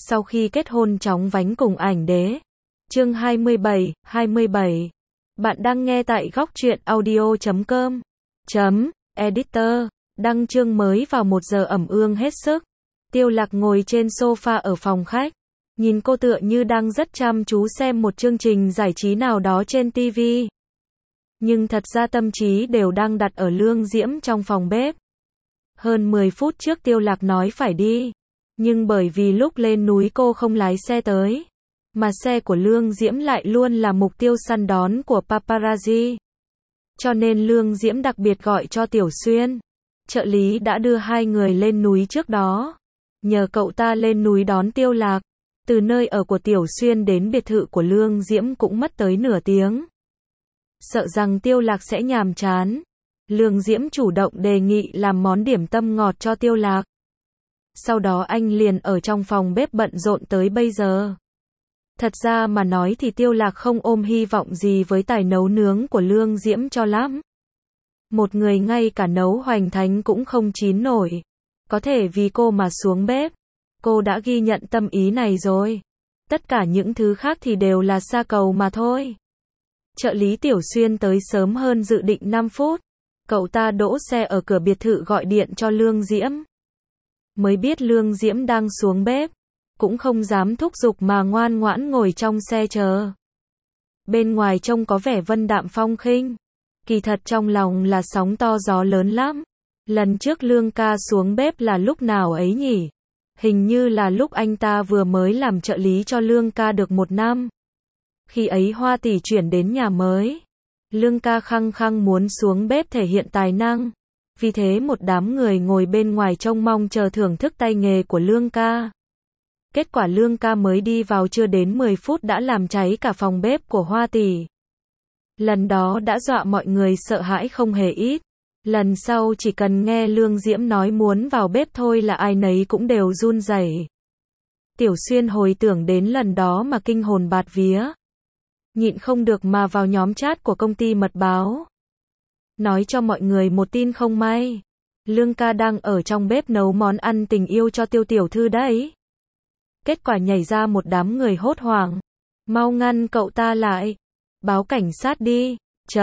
Sau khi kết hôn chóng vánh cùng ảnh đế. Chương 27. Bạn đang nghe tại góc truyện audio.com. Editor. Đăng chương mới vào 1 giờ ẩm ương hết sức. Tiêu Lạc ngồi trên sofa ở phòng khách. Nhìn cô tựa như đang rất chăm chú xem một chương trình giải trí nào đó trên TV. Nhưng thật ra tâm trí đều đang đặt ở Lương Diễm trong phòng bếp. Hơn 10 phút trước Tiêu Lạc nói phải đi. Nhưng bởi vì lúc lên núi cô không lái xe tới. Mà xe của Lương Diễm lại luôn là mục tiêu săn đón của paparazzi. Cho nên Lương Diễm đặc biệt gọi cho Tiểu Xuyên. Trợ lý đã đưa hai người lên núi trước đó. Nhờ cậu ta lên núi đón Tiêu Lạc. Từ nơi ở của Tiểu Xuyên đến biệt thự của Lương Diễm cũng mất tới nửa tiếng. Sợ rằng Tiêu Lạc sẽ nhàm chán. Lương Diễm chủ động đề nghị làm món điểm tâm ngọt cho Tiêu Lạc. Sau đó anh liền ở trong phòng bếp bận rộn tới bây giờ. Thật ra mà nói thì Tiêu Lạc không ôm hy vọng gì với tài nấu nướng của Lương Diễm cho lắm. Một người ngay cả nấu hoành thánh cũng không chín nổi. Có thể vì cô mà xuống bếp. Cô đã ghi nhận tâm ý này rồi. Tất cả những thứ khác thì đều là sa cầu mà thôi. Trợ lý Tiểu Xuyên tới sớm hơn dự định 5 phút. Cậu ta đỗ xe ở cửa biệt thự gọi điện cho Lương Diễm. Mới biết Lương Diễm đang xuống bếp. Cũng không dám thúc giục mà ngoan ngoãn ngồi trong xe chờ. Bên ngoài trông có vẻ vân đạm phong khinh. Kỳ thật trong lòng là sóng to gió lớn lắm. Lần trước Lương ca xuống bếp là lúc nào ấy nhỉ? Hình như là lúc anh ta vừa mới làm trợ lý cho Lương ca được 1 năm. Khi ấy Hoa tỷ chuyển đến nhà mới. Lương ca khăng khăng muốn xuống bếp thể hiện tài năng. Vì thế một đám người ngồi bên ngoài trông mong chờ thưởng thức tay nghề của Lương ca. Kết quả Lương ca mới đi vào chưa đến 10 phút đã làm cháy cả phòng bếp của Hoa tỷ. Lần đó đã dọa mọi người sợ hãi không hề ít. Lần sau chỉ cần nghe Lương Diễm nói muốn vào bếp thôi là ai nấy cũng đều run rẩy. Tiểu Xuyên hồi tưởng đến lần đó mà kinh hồn bạt vía. Nhịn không được mà vào nhóm chat của công ty mật báo. Nói cho mọi người một tin không may. Lương ca đang ở trong bếp nấu món ăn tình yêu cho Tiêu tiểu thư đấy. Kết quả nhảy ra một đám người hốt hoảng. Mau ngăn cậu ta lại. Báo cảnh sát đi.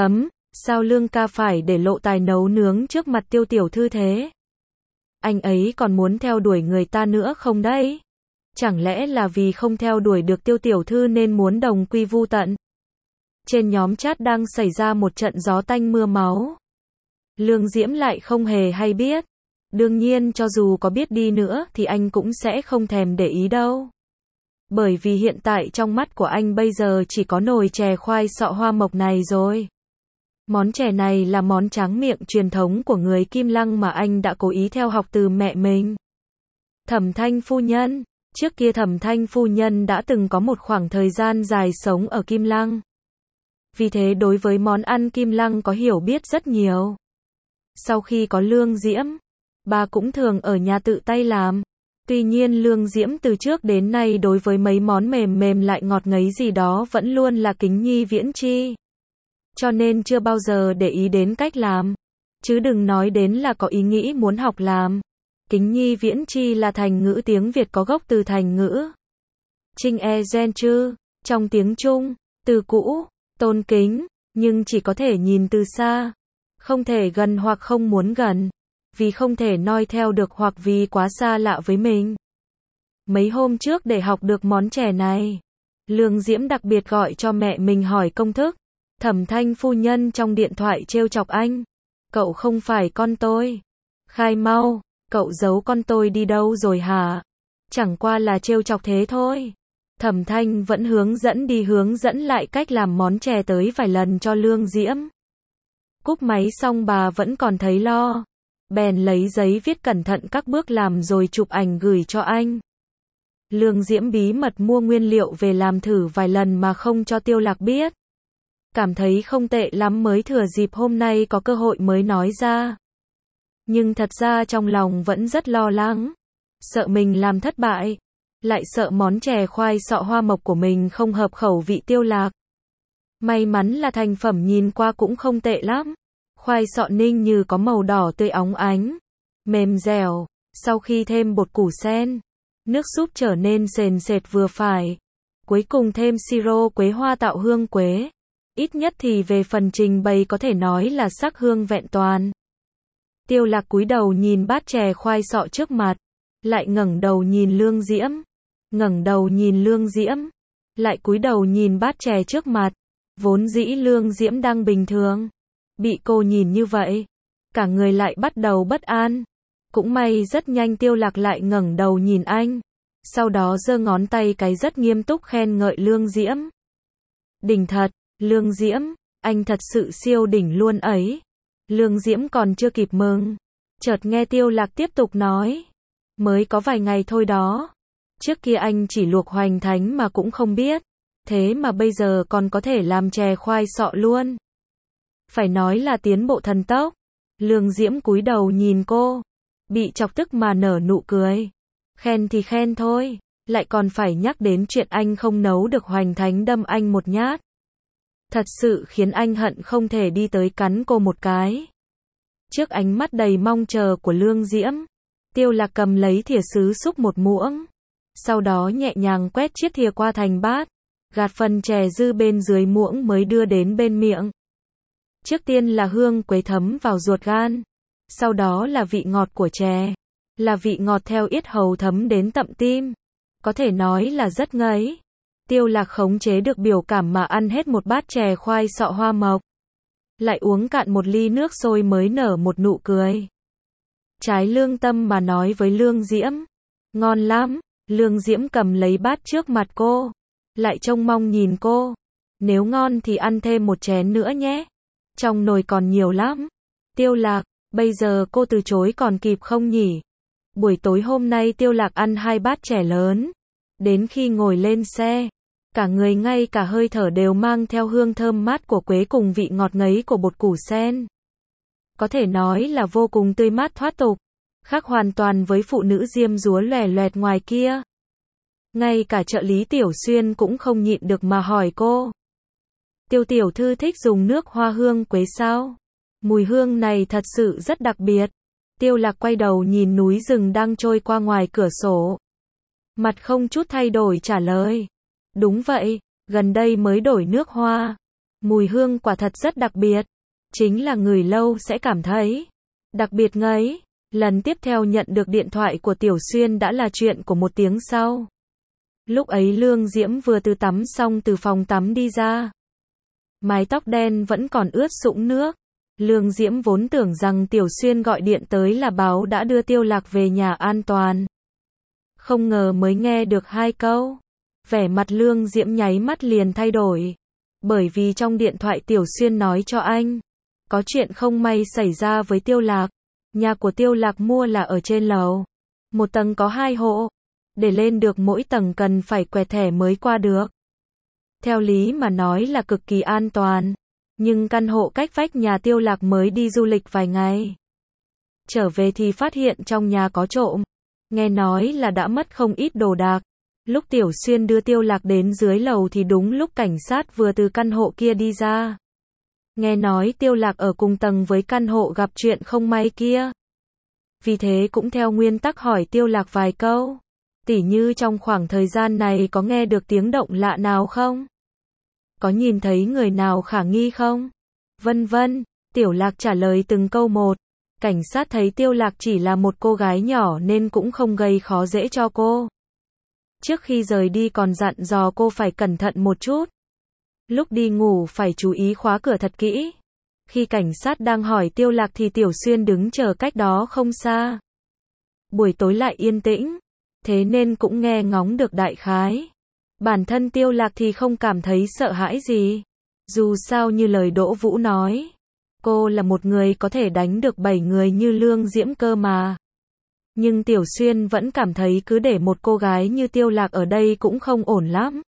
Sao Lương ca phải để lộ tài nấu nướng trước mặt Tiêu tiểu thư thế? Anh ấy còn muốn theo đuổi người ta nữa không đấy? Chẳng lẽ là vì không theo đuổi được Tiêu tiểu thư nên muốn đồng quy vu tận? Trên nhóm chat đang xảy ra một trận gió tanh mưa máu. Lương Diễm lại không hề hay biết. Đương nhiên cho dù có biết đi nữa thì anh cũng sẽ không thèm để ý đâu. Bởi vì hiện tại trong mắt của anh bây giờ chỉ có nồi chè khoai sọ hoa mộc này rồi. Món chè này là món tráng miệng truyền thống của người Kim Lăng mà anh đã cố ý theo học từ mẹ mình. Thẩm Thanh phu nhân. Trước kia Thẩm Thanh phu nhân đã từng có một khoảng thời gian dài sống ở Kim Lăng. Vì thế đối với món ăn Kim Lăng có hiểu biết rất nhiều. Sau khi có Lương Diễm, bà cũng thường ở nhà tự tay làm. Tuy nhiên Lương Diễm từ trước đến nay đối với mấy món mềm mềm lại ngọt ngấy gì đó vẫn luôn là kính nhi viễn chi. Cho nên chưa bao giờ để ý đến cách làm. Chứ đừng nói đến là có ý nghĩ muốn học làm. Kính nhi viễn chi là thành ngữ tiếng Việt có gốc từ thành ngữ Trinh e gen chư. Trong tiếng Trung, từ cũ, tôn kính, nhưng chỉ có thể nhìn từ xa. Không thể gần hoặc không muốn gần. Vì không thể noi theo được hoặc vì quá xa lạ với mình. Mấy hôm trước để học được món chè này, Lương Diễm đặc biệt gọi cho mẹ mình hỏi công thức. Thẩm Thanh phu nhân trong điện thoại trêu chọc anh. Cậu không phải con tôi. Khai mau, cậu giấu con tôi đi đâu rồi hả? Chẳng qua là trêu chọc thế thôi. Thẩm Thanh vẫn hướng dẫn lại cách làm món chè tới vài lần cho Lương Diễm. Cúp máy xong bà vẫn còn thấy lo. Bèn lấy giấy viết cẩn thận các bước làm rồi chụp ảnh gửi cho anh. Lương Diễm bí mật mua nguyên liệu về làm thử vài lần mà không cho Tiêu Lạc biết. Cảm thấy không tệ lắm mới thừa dịp hôm nay có cơ hội mới nói ra. Nhưng thật ra trong lòng vẫn rất lo lắng. Sợ mình làm thất bại. Lại sợ món chè khoai sọ hoa mộc của mình không hợp khẩu vị Tiêu Lạc. May mắn là thành phẩm nhìn qua cũng không tệ lắm. Khoai sọ ninh như có màu đỏ tươi óng ánh. Mềm dẻo. Sau khi thêm bột củ sen, Nước súp trở nên sền sệt vừa phải. Cuối cùng thêm siro quế hoa tạo hương quế. Ít nhất thì về phần trình bày có thể nói là sắc hương vẹn toàn. Tiêu Lạc cúi đầu nhìn bát chè khoai sọ trước mặt, lại ngẩng đầu nhìn Lương Diễm, ngẩng đầu nhìn Lương Diễm, lại cúi đầu nhìn bát chè trước mặt. Vốn dĩ Lương Diễm đang bình thường, bị cô nhìn như vậy, cả người lại bắt đầu bất an. Cũng may rất nhanh Tiêu Lạc lại ngẩng đầu nhìn anh, sau đó giơ ngón tay cái rất nghiêm túc khen ngợi Lương Diễm. Đỉnh thật, Lương Diễm, anh thật sự siêu đỉnh luôn ấy. Lương Diễm còn chưa kịp mừng, chợt nghe Tiêu Lạc tiếp tục nói, mới có vài ngày thôi đó. Trước kia anh chỉ luộc hoành thánh mà cũng không biết, thế mà bây giờ còn có thể làm chè khoai sọ luôn. Phải nói là tiến bộ thần tốc. Lương Diễm cúi đầu nhìn cô, bị chọc tức mà nở nụ cười. Khen thì khen thôi, lại còn phải nhắc đến chuyện anh không nấu được hoành thánh đâm anh một nhát. Thật sự khiến anh hận không thể đi tới cắn cô một cái. Trước ánh mắt đầy mong chờ của Lương Diễm, Tiêu Lạc cầm lấy thìa sứ xúc một muỗng, sau đó nhẹ nhàng quét chiếc thìa qua thành bát, gạt phần chè dư bên dưới muỗng mới đưa đến bên miệng. Trước tiên là hương quế thấm vào ruột gan, sau đó là vị ngọt của chè, là vị ngọt theo yết hầu thấm đến tận tim. Có thể nói là rất ngấy. Tiêu Lạc khống chế được biểu cảm mà ăn hết một bát chè khoai sọ hoa mộc, lại uống cạn một ly nước sôi mới nở một nụ cười. Trái lương tâm mà nói với Lương Diễm, ngon lắm. Lương Diễm cầm lấy bát trước mặt cô, lại trông mong nhìn cô. Nếu ngon thì ăn thêm một chén nữa nhé. Trong nồi còn nhiều lắm. Tiêu Lạc, bây giờ cô từ chối còn kịp không nhỉ? Buổi tối hôm nay Tiêu Lạc ăn 2 bát chè lớn. Đến khi ngồi lên xe, cả người ngay cả hơi thở đều mang theo hương thơm mát của quế cùng vị ngọt ngấy của bột củ sen. Có thể nói là vô cùng tươi mát thoát tục, khác hoàn toàn với phụ nữ diêm dúa lòe loẹt ngoài kia. Ngay cả trợ lý Tiểu Xuyên cũng không nhịn được mà hỏi cô. Tiêu tiểu thư thích dùng nước hoa hương quế sao? Mùi hương này thật sự rất đặc biệt. Tiêu Lạc quay đầu nhìn núi rừng đang trôi qua ngoài cửa sổ. Mặt không chút thay đổi trả lời. Đúng vậy, gần đây mới đổi nước hoa. Mùi hương quả thật rất đặc biệt. Chính là ngửi lâu sẽ cảm thấy đặc biệt ngấy. Lần tiếp theo nhận được điện thoại của Tiểu Xuyên đã là chuyện của 1 tiếng sau. Lúc ấy Lương Diễm vừa từ tắm xong từ phòng tắm đi ra. Mái tóc đen vẫn còn ướt sũng nước. Lương Diễm vốn tưởng rằng Tiểu Xuyên gọi điện tới là báo đã đưa Tiêu Lạc về nhà an toàn. Không ngờ mới nghe được 2 câu. Vẻ mặt Lương Diễm nháy mắt liền thay đổi. Bởi vì trong điện thoại Tiểu Xuyên nói cho anh, có chuyện không may xảy ra với Tiêu Lạc. Nhà của Tiêu Lạc mua là ở trên lầu. 1 tầng có 2 hộ. Để lên được mỗi tầng cần phải quẹt thẻ mới qua được. Theo lý mà nói là cực kỳ an toàn. Nhưng căn hộ cách vách nhà Tiêu Lạc mới đi du lịch vài ngày. Trở về thì phát hiện trong nhà có trộm. Nghe nói là đã mất không ít đồ đạc. Lúc Tiểu Xuyên đưa Tiêu Lạc đến dưới lầu thì đúng lúc cảnh sát vừa từ căn hộ kia đi ra. Nghe nói Tiêu Lạc ở cùng tầng với căn hộ gặp chuyện không may kia. Vì thế cũng theo nguyên tắc hỏi Tiêu Lạc vài câu. Tỉ như trong khoảng thời gian này có nghe được tiếng động lạ nào không? Có nhìn thấy người nào khả nghi không? Vân vân. Tiểu Lạc trả lời từng câu một. Cảnh sát thấy Tiêu Lạc chỉ là một cô gái nhỏ nên cũng không gây khó dễ cho cô. Trước khi rời đi còn dặn dò cô phải cẩn thận một chút. Lúc đi ngủ phải chú ý khóa cửa thật kỹ. Khi cảnh sát đang hỏi Tiêu Lạc thì Tiểu Xuyên đứng chờ cách đó không xa. Buổi tối lại yên tĩnh, thế nên cũng nghe ngóng được đại khái. Bản thân Tiêu Lạc thì không cảm thấy sợ hãi gì. Dù sao như lời Đỗ Vũ nói, cô là một người có thể đánh được 7 người như Lương Diễm cơ mà. Nhưng Tiểu Xuyên vẫn cảm thấy cứ để một cô gái như Tiêu Lạc ở đây cũng không ổn lắm.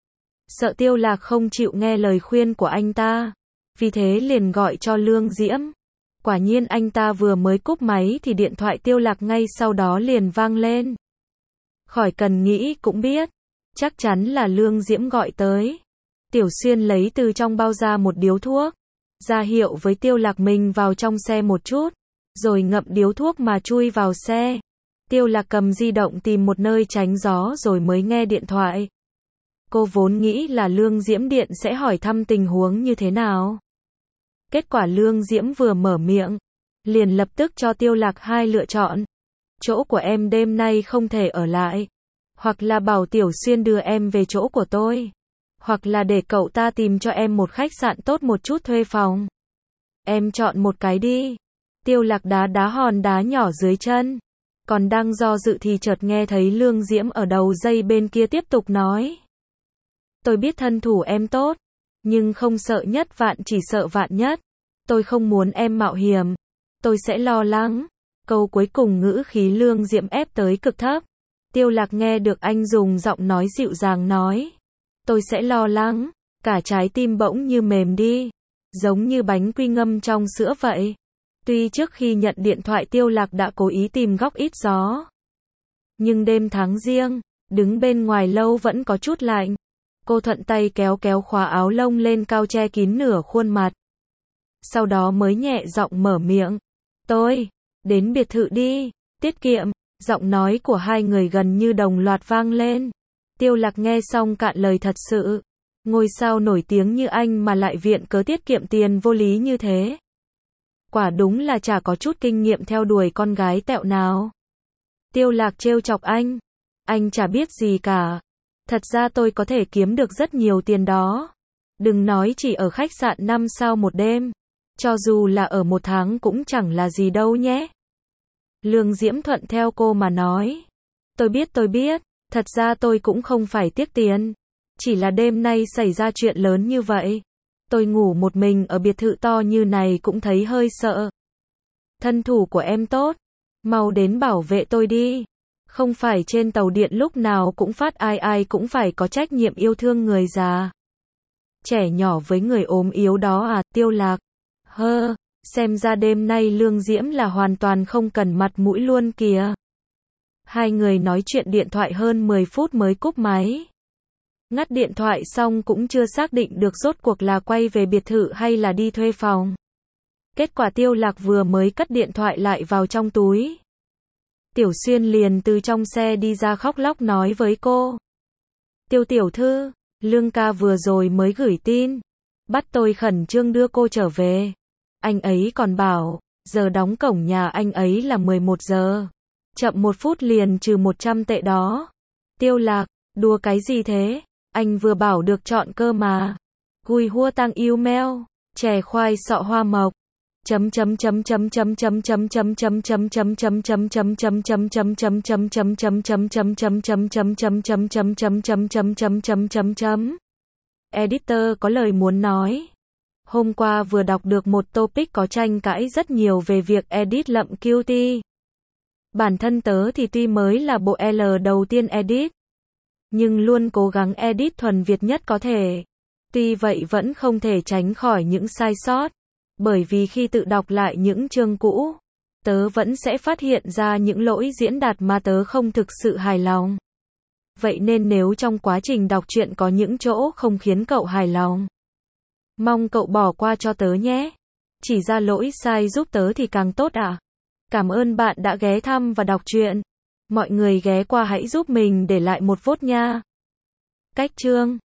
Sợ Tiêu Lạc không chịu nghe lời khuyên của anh ta. Vì thế liền gọi cho Lương Diễm. Quả nhiên anh ta vừa mới cúp máy thì điện thoại Tiêu Lạc ngay sau đó liền vang lên. Khỏi cần nghĩ cũng biết. Chắc chắn là Lương Diễm gọi tới. Tiểu Xuyên lấy từ trong bao ra một điếu thuốc. Ra hiệu với Tiêu Lạc mình vào trong xe một chút. Rồi ngậm điếu thuốc mà chui vào xe. Tiêu Lạc cầm di động tìm một nơi tránh gió rồi mới nghe điện thoại. Cô vốn nghĩ là Lương Diễm điện sẽ hỏi thăm tình huống như thế nào. Kết quả Lương Diễm vừa mở miệng, liền lập tức cho Tiêu Lạc hai lựa chọn. Chỗ của em đêm nay không thể ở lại. Hoặc là bảo Tiểu Xuyên đưa em về chỗ của tôi. Hoặc là để cậu ta tìm cho em một khách sạn tốt một chút thuê phòng. Em chọn một cái đi. Tiêu Lạc đá đá hòn đá nhỏ dưới chân. Còn đang do dự thì chợt nghe thấy Lương Diễm ở đầu dây bên kia tiếp tục nói. Tôi biết thân thủ em tốt, nhưng không sợ nhất vạn chỉ sợ vạn nhất. Tôi không muốn em mạo hiểm. Tôi sẽ lo lắng. Câu cuối cùng ngữ khí Lương Diễm ép tới cực thấp. Tiêu Lạc nghe được anh dùng giọng nói dịu dàng nói. Tôi sẽ lo lắng. Cả trái tim bỗng như mềm đi. Giống như bánh quy ngâm trong sữa vậy. Tuy trước khi nhận điện thoại Tiêu Lạc đã cố ý tìm góc ít gió. Nhưng đêm tháng riêng, đứng bên ngoài lâu vẫn có chút lạnh. Cô thuận tay kéo kéo khóa áo lông lên cao che kín nửa khuôn mặt. Sau đó mới nhẹ giọng mở miệng. Tôi, đến biệt thự đi, tiết kiệm. Giọng nói của hai người gần như đồng loạt vang lên. Tiêu Lạc nghe xong cạn lời thật sự. Ngôi sao nổi tiếng như anh mà lại viện cớ tiết kiệm tiền vô lý như thế. Quả đúng là chả có chút kinh nghiệm theo đuổi con gái tẹo nào. Tiêu Lạc trêu chọc anh. Anh chả biết gì cả. Thật ra tôi có thể kiếm được rất nhiều tiền đó. Đừng nói chỉ ở khách sạn 5 sao một đêm. Cho dù là ở một tháng cũng chẳng là gì đâu nhé. Lương Diễm thuận theo cô mà nói. Tôi biết. Thật ra tôi cũng không phải tiếc tiền. Chỉ là đêm nay xảy ra chuyện lớn như vậy. Tôi ngủ một mình ở biệt thự to như này cũng thấy hơi sợ. Thân thủ của em tốt. Mau đến bảo vệ tôi đi. Không phải trên tàu điện lúc nào cũng phát ai cũng phải có trách nhiệm yêu thương người già. Trẻ nhỏ với người ốm yếu đó à, Tiêu Lạc. Xem ra đêm nay Lương Diễm là hoàn toàn không cần mặt mũi luôn kìa. Hai người nói chuyện điện thoại hơn 10 phút mới cúp máy. Ngắt điện thoại xong cũng chưa xác định được rốt cuộc là quay về biệt thự hay là đi thuê phòng. Kết quả Tiêu Lạc vừa mới cất điện thoại lại vào trong túi. Tiểu Xuyên liền từ trong xe đi ra khóc lóc nói với cô. Tiêu tiểu thư, Lương ca vừa rồi mới gửi tin. Bắt tôi khẩn trương đưa cô trở về. Anh ấy còn bảo, giờ đóng cổng nhà anh ấy là 11 giờ. Chậm 1 phút liền trừ 100 tệ đó. Tiêu Lạc, đùa cái gì thế? Anh vừa bảo được chọn cơ mà. Gùi hua tăng yêu meo, chè khoai sọ hoa mộc. Editor có lời muốn nói. Hôm qua vừa đọc được một topic có tranh cãi rất nhiều về việc edit lậm QT. Bản thân tớ thì tuy mới là bộ L đầu tiên edit, nhưng luôn cố gắng edit thuần Việt nhất có thể. Tuy vậy vẫn không thể tránh khỏi những sai sót, bởi vì khi tự đọc lại những chương cũ, tớ vẫn sẽ phát hiện ra những lỗi diễn đạt mà tớ không thực sự hài lòng. Vậy nên nếu trong quá trình đọc truyện có những chỗ không khiến cậu hài lòng, mong cậu bỏ qua cho tớ nhé. Chỉ ra lỗi sai giúp tớ thì càng tốt ạ. Cảm ơn bạn đã ghé thăm và đọc truyện. Mọi người ghé qua hãy giúp mình để lại một vote nha. Cách chương